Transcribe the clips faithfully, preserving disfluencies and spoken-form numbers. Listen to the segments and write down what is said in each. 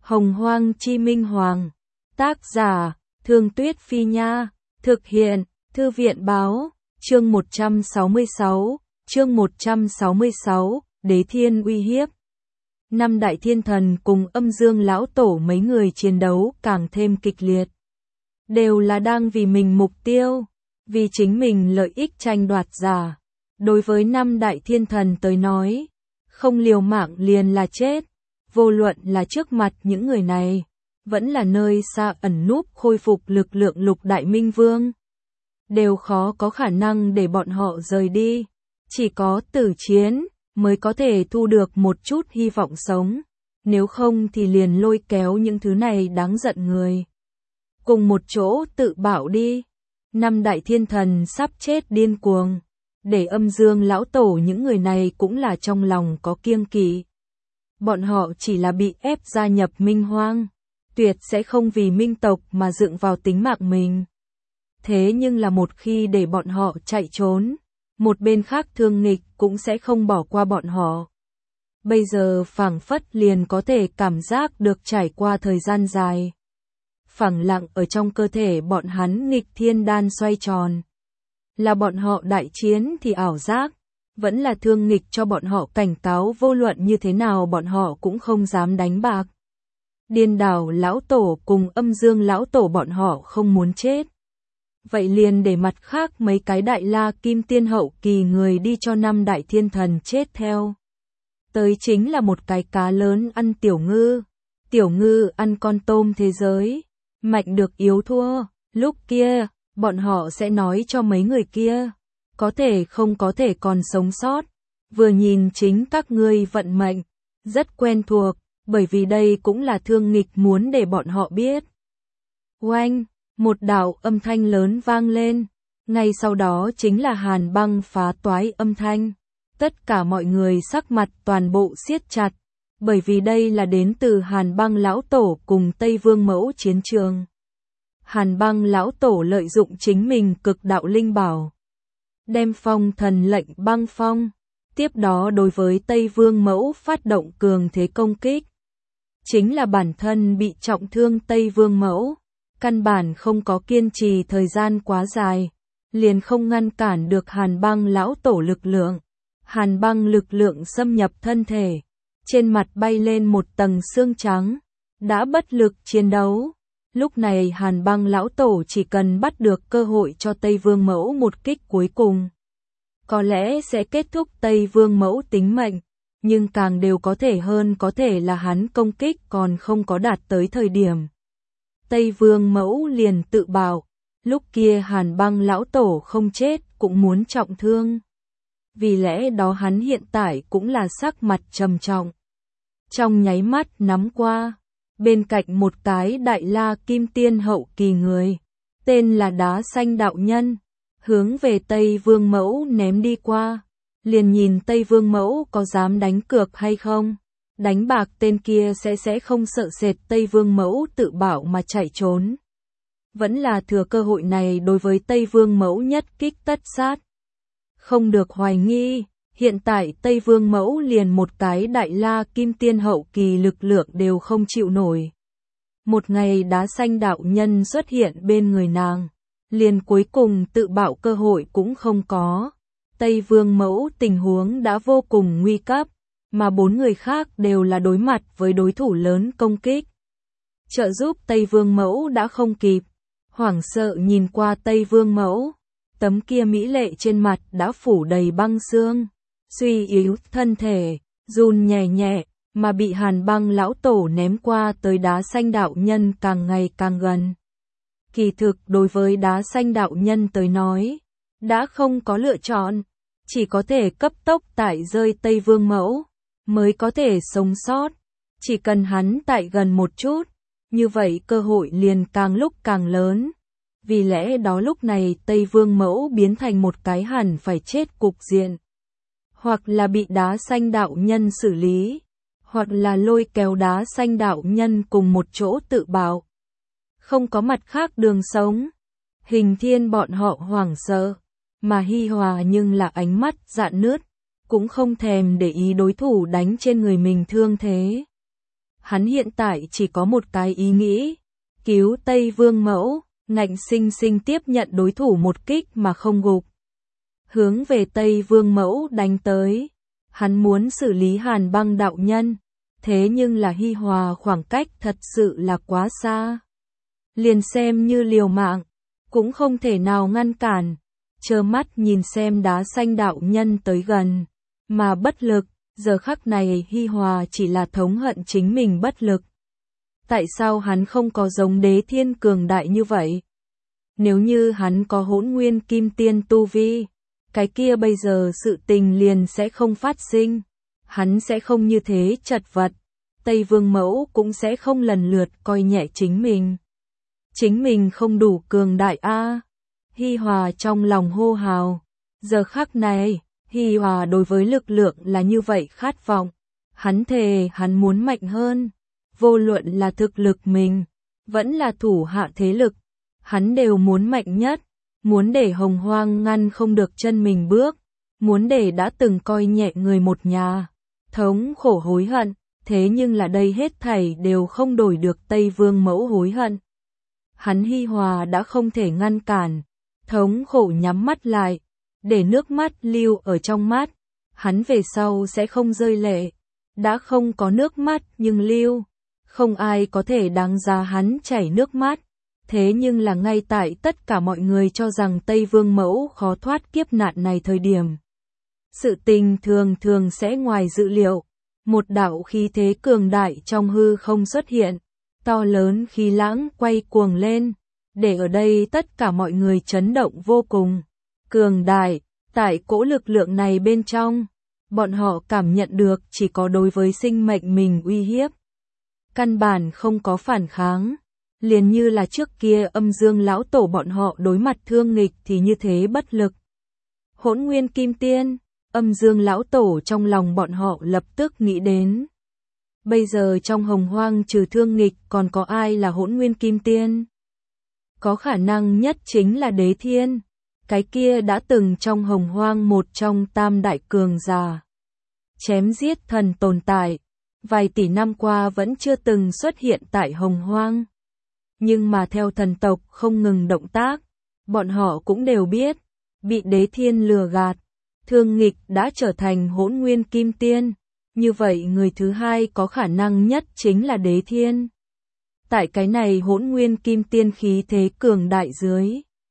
Hồng Hoang Chi Minh Hoàng. Tác giả, Thương Tuyết Phi Nha. Thực hiện, Thư viện Báo. Chương một trăm sáu mươi sáu. Chương một trăm sáu mươi sáu. Đế Thiên uy hiếp. Năm đại thiên thần cùng Âm Dương lão tổ mấy người chiến đấu càng thêm kịch liệt. Đều là đang vì mình mục tiêu, vì chính mình lợi ích tranh đoạt giả. Đối với năm đại thiên thần tới nói, không liều mạng liền là chết. Vô luận là trước mặt những người này, vẫn là nơi xa ẩn núp khôi phục lực lượng lục đại minh vương, đều khó có khả năng để bọn họ rời đi. Chỉ có tử chiến mới có thể thu được một chút hy vọng sống, nếu không thì liền lôi kéo những thứ này đáng giận người cùng một chỗ tự bảo đi. Năm đại thiên thần sắp chết điên cuồng, để Âm Dương lão tổ những người này cũng là trong lòng có kiêng kỵ. Bọn họ chỉ là bị ép gia nhập Minh Hoang, tuyệt sẽ không vì Minh tộc mà dựng vào tính mạng mình. Thế nhưng là một khi để bọn họ chạy trốn, một bên khác Thương Nghịch cũng sẽ không bỏ qua bọn họ. Bây giờ phảng phất liền có thể cảm giác được trải qua thời gian dài, phẳng lặng ở trong cơ thể bọn hắn nghịch thiên đan xoay tròn. Là bọn họ đại chiến thì ảo giác, vẫn là Thương Nghịch cho bọn họ cảnh cáo vô luận như thế nào bọn họ cũng không dám đánh bạc. Điên Đảo lão tổ cùng Âm Dương lão tổ bọn họ không muốn chết. Vậy liền để mặt khác mấy cái đại la kim tiên hậu kỳ người đi cho năm đại thiên thần chết theo. Tới chính là một cái cá lớn ăn tiểu ngư, tiểu ngư ăn con tôm thế giới, mạnh được yếu thua. Lúc kia, bọn họ sẽ nói cho mấy người kia, có thể không có thể còn sống sót. Vừa nhìn chính các ngươi vận mệnh, rất quen thuộc, bởi vì đây cũng là Thương Nghịch muốn để bọn họ biết. Oanh! Một đạo âm thanh lớn vang lên, ngay sau đó chính là hàn băng phá toái âm thanh. Tất cả mọi người sắc mặt toàn bộ siết chặt, bởi vì đây là đến từ Hàn Băng lão tổ cùng Tây Vương mẫu chiến trường. Hàn Băng lão tổ lợi dụng chính mình cực đạo linh bảo, đem phong thần lệnh băng phong, tiếp đó đối với Tây Vương mẫu phát động cường thế công kích. Chính là bản thân bị trọng thương Tây Vương mẫu, căn bản không có kiên trì thời gian quá dài, liền không ngăn cản được Hàn Băng lão tổ lực lượng. Hàn băng lực lượng xâm nhập thân thể, trên mặt bay lên một tầng xương trắng, đã bất lực chiến đấu. Lúc này Hàn Băng lão tổ chỉ cần bắt được cơ hội cho Tây Vương mẫu một kích cuối cùng, có lẽ sẽ kết thúc Tây Vương mẫu tính mệnh, nhưng càng đều có thể hơn có thể là hắn công kích còn không có đạt tới thời điểm. Tây Vương mẫu liền tự bảo, lúc kia Hàn Băng lão tổ không chết cũng muốn trọng thương. Vì lẽ đó hắn hiện tại cũng là sắc mặt trầm trọng. Trong nháy mắt nắm qua, bên cạnh một cái đại la kim tiên hậu kỳ người, tên là Đá Xanh đạo nhân, hướng về Tây Vương mẫu ném đi qua, liền nhìn Tây Vương mẫu có dám đánh cược hay không. Đánh bạc tên kia sẽ sẽ không sợ sệt Tây Vương mẫu tự bảo mà chạy trốn. Vẫn là thừa cơ hội này đối với Tây Vương mẫu nhất kích tất sát. Không được hoài nghi, hiện tại Tây Vương mẫu liền một cái đại la kim tiên hậu kỳ lực lượng đều không chịu nổi. Một ngày Đá Xanh đạo nhân xuất hiện bên người nàng, liền cuối cùng tự bạo cơ hội cũng không có. Tây Vương mẫu tình huống đã vô cùng nguy cấp, mà bốn người khác đều là đối mặt với đối thủ lớn công kích. Trợ giúp Tây Vương mẫu đã không kịp, hoảng sợ nhìn qua Tây Vương mẫu. Tấm kia mỹ lệ trên mặt đã phủ đầy băng xương, suy yếu thân thể, run nhẹ nhẹ, mà bị Hàn Băng lão tổ ném qua tới Đá Xanh đạo nhân càng ngày càng gần. Kỳ thực đối với Đá Xanh đạo nhân tới nói, đã không có lựa chọn, chỉ có thể cấp tốc tải rơi Tây Vương mẫu, mới có thể sống sót. Chỉ cần hắn tại gần một chút, như vậy cơ hội liền càng lúc càng lớn. Vì lẽ đó lúc này Tây Vương mẫu biến thành một cái hẳn phải chết cục diện. Hoặc là bị Đá Xanh đạo nhân xử lý, hoặc là lôi kéo Đá Xanh đạo nhân cùng một chỗ tự bạo. Không có mặt khác đường sống. Hình Thiên bọn họ hoảng sợ, mà Hi Hòa nhưng là ánh mắt rạn nứt, cũng không thèm để ý đối thủ đánh trên người mình thương thế. Hắn hiện tại chỉ có một cái ý nghĩ, cứu Tây Vương Mẫu, ngạnh sinh sinh tiếp nhận đối thủ một kích mà không gục. Hướng về Tây Vương Mẫu đánh tới, hắn muốn xử lý Hàn Băng đạo nhân, thế nhưng là Hi Hòa khoảng cách thật sự là quá xa. Liền xem như liều mạng, cũng không thể nào ngăn cản, trơ mắt nhìn xem đá xanh đạo nhân tới gần, mà bất lực, giờ khắc này Hi Hòa chỉ là thống hận chính mình bất lực. Tại sao hắn không có giống Đế Thiên cường đại như vậy? Nếu như hắn có Hỗn Nguyên Kim Tiên tu vi, cái kia bây giờ sự tình liền sẽ không phát sinh, hắn sẽ không như thế chật vật, Tây Vương Mẫu cũng sẽ không lần lượt coi nhẹ chính mình. Chính mình không đủ cường đại a. À. Hi Hòa trong lòng hô hào, giờ khắc này, Hi Hòa đối với lực lượng là như vậy khát vọng, hắn thề hắn muốn mạnh hơn, vô luận là thực lực mình, vẫn là thủ hạ thế lực, hắn đều muốn mạnh nhất, muốn để Hồng Hoang ngăn không được chân mình bước, muốn để đã từng coi nhẹ người một nhà, thống khổ hối hận, thế nhưng là đây hết thảy đều không đổi được Tây Vương Mẫu hối hận. Hắn Hi Hòa đã không thể ngăn cản, thống khổ nhắm mắt lại, để nước mắt lưu ở trong mắt, hắn về sau sẽ không rơi lệ, đã không có nước mắt nhưng lưu, không ai có thể đáng giá hắn chảy nước mắt. Thế nhưng là ngay tại tất cả mọi người cho rằng Tây Vương Mẫu khó thoát kiếp nạn này thời điểm. Sự tình thường thường sẽ ngoài dự liệu, một đạo khí thế cường đại trong hư không xuất hiện, to lớn khí lãng quay cuồng lên, để ở đây tất cả mọi người chấn động vô cùng. Cường đại, tại cỗ lực lượng này bên trong, bọn họ cảm nhận được chỉ có đối với sinh mệnh mình uy hiếp. Căn bản không có phản kháng. Liền như là trước kia Âm Dương lão tổ bọn họ đối mặt thương nghịch thì như thế bất lực. Hỗn Nguyên Kim Tiên, Âm Dương lão tổ trong lòng bọn họ lập tức nghĩ đến. Bây giờ trong Hồng Hoang trừ thương nghịch còn có ai là Hỗn Nguyên Kim Tiên? Có khả năng nhất chính là Đế Thiên, cái kia đã từng trong Hồng Hoang một trong tam đại cường giả. Chém giết thần tồn tại, vài tỷ năm qua vẫn chưa từng xuất hiện tại Hồng Hoang. Nhưng mà theo thần tộc không ngừng động tác, bọn họ cũng đều biết, bị Đế Thiên lừa gạt, thương nghịch đã trở thành Hỗn Nguyên Kim Tiên, như vậy người thứ hai có khả năng nhất chính là Đế Thiên. Tại cái này Hỗn Nguyên Kim Tiên khí thế cường đại dưới,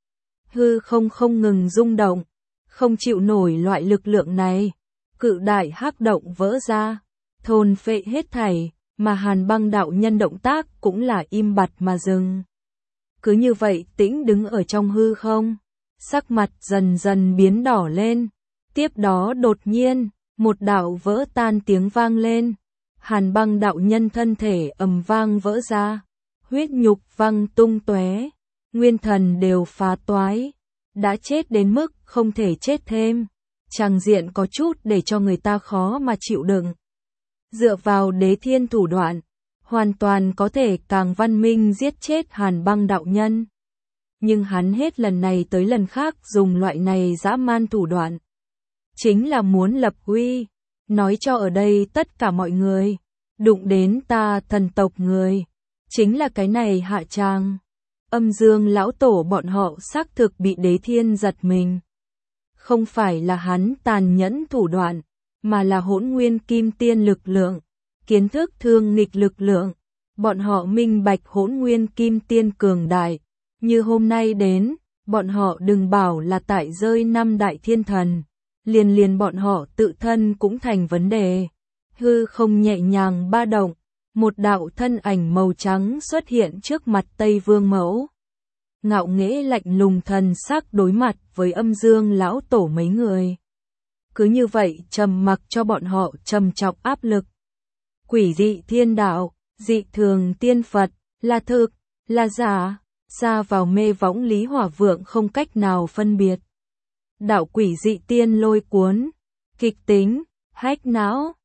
hư không không ngừng rung động, không chịu nổi loại lực lượng này, cự đại hắc động vỡ ra, thôn phệ hết thảy. Mà Hàn Băng đạo nhân động tác cũng là im bặt mà dừng. Cứ như vậy tĩnh đứng ở trong hư không, sắc mặt dần dần biến đỏ lên. Tiếp đó đột nhiên, một đạo vỡ tan tiếng vang lên. Hàn Băng đạo nhân thân thể ầm vang vỡ ra, huyết nhục văng tung tóe, nguyên thần đều phá toái, đã chết đến mức không thể chết thêm. Tràng diện có chút để cho người ta khó mà chịu đựng. Dựa vào Đế Thiên thủ đoạn, hoàn toàn có thể càng văn minh giết chết Hàn Băng đạo nhân. Nhưng hắn hết lần này tới lần khác dùng loại này dã man thủ đoạn. Chính là muốn lập uy, nói cho ở đây tất cả mọi người, đụng đến ta thần tộc người, chính là cái này hạ tràng. Âm Dương lão tổ bọn họ xác thực bị Đế Thiên giật mình. Không phải là hắn tàn nhẫn thủ đoạn, mà là Hỗn Nguyên Kim Tiên lực lượng, kiến thức thương nghịch lực lượng. Bọn họ minh bạch Hỗn Nguyên Kim Tiên cường đại, như hôm nay đến, bọn họ đừng bảo là tại rơi năm đại thiên thần, liền liền bọn họ tự thân cũng thành vấn đề. Hư không nhẹ nhàng ba động, một đạo thân ảnh màu trắng xuất hiện trước mặt Tây Vương Mẫu. Ngạo nghễ lạnh lùng thần sắc đối mặt với Âm Dương lão tổ mấy người. Cứ như vậy trầm mặc cho bọn họ trầm trọng áp lực. Quỷ dị thiên đạo, dị thường tiên Phật, là thực, là giả, xa vào mê võng Lý Hỏa Vượng không cách nào phân biệt. Đạo quỷ dị tiên lôi cuốn, kịch tính, hách não,